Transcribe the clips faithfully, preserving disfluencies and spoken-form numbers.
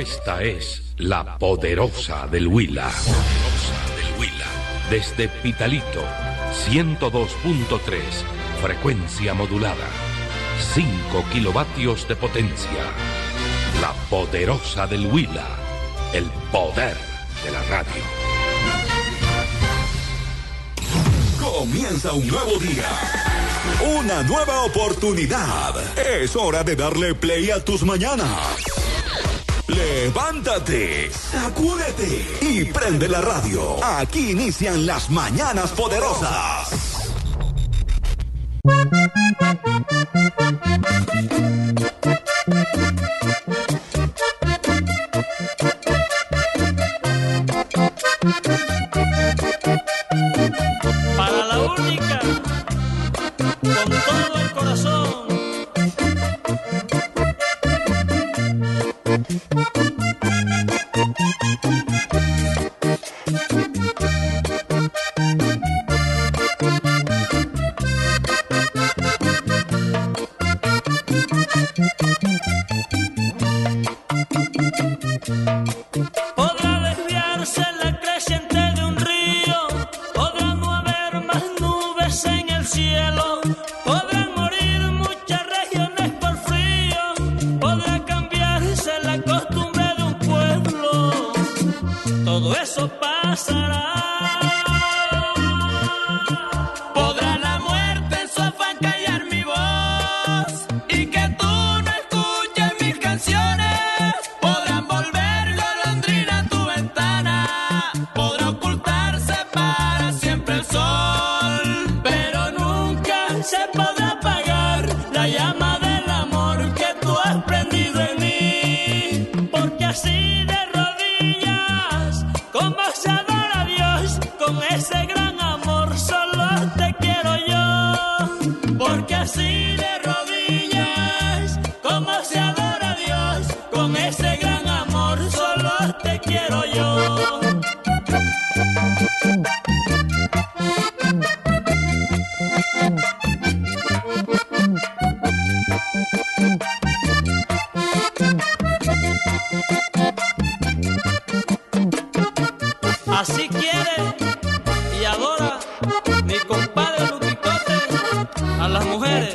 Esta es la poderosa del Huila. Poderosa del Huila. Desde Pitalito, ciento dos punto tres, frecuencia modulada. cinco kilovatios de potencia. La poderosa del Huila. El poder de la radio. Comienza un nuevo día. Una nueva oportunidad. Es hora de darle play a tus mañanas. Levántate, sacúdete y prende la radio. Aquí inician las mañanas poderosas. Para la única, con todo el corazón. Podrá desviarse la creciente de un río, podrá no haber más nubes en el cielo, podrán morir muchas regiones por frío, podrá cambiarse la costumbre de un pueblo, todo eso pasará. Podrá la muerte en su afán callar mi voz y que tú no escuches mis canciones. Podrán volver golondrina a tu ventana, podrá ocultarse para siempre el sol, pero nunca se podrá apagar la llama del amor que tú has prendido en mí, porque así de rodillas, como se adora a Dios, con ese gran amor solo te quiero yo, porque así de rodillas, como se adora a Dios, con ese gran amor solo te quiero yo. Así quiere y adora mi compadre Luquicote a las mujeres.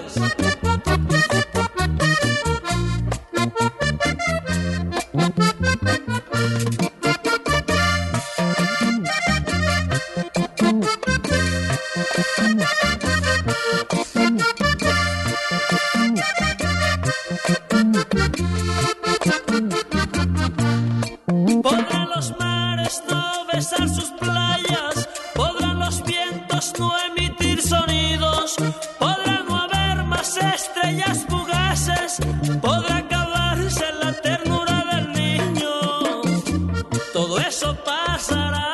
Podrán los mares no besar sus playas, podrán los vientos no emitir sonidos, podrá no haber más estrellas fugaces, podrá acabarse la ternura del niño, todo eso pasará.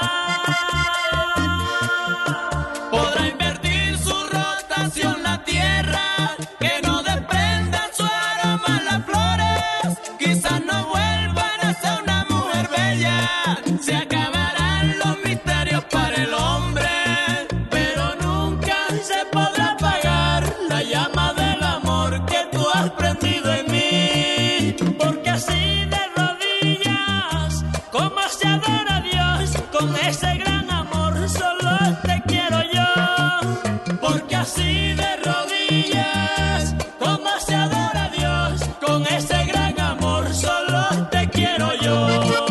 Podrá invertir su rotación la tierra, que no desprendan su aroma las flores, quizás no vuelvan a ser una mujer bella, se acabarán los misterios para el hombre, pero nunca se podrá apagar la llama del amor que tú has prendido en mí, porque así de rodillas, como se adora a Dios, con ese gran amor solo te quiero yo, porque así de rodillas, como se adora a Dios, con ese gran amor solo te quiero yo.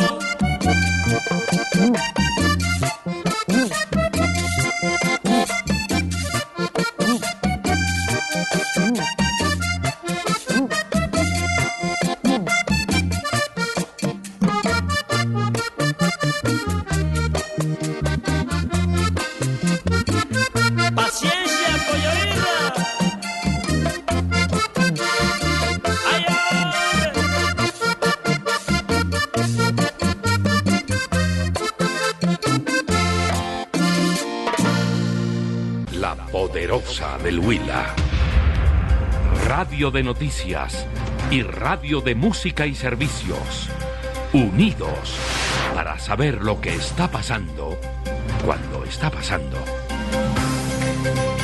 Paciencia, Coyoíra. Ay, ay. La poderosa del Huila. Radio de noticias y radio de música y servicios. Unidos para saber lo que está pasando cuando está pasando.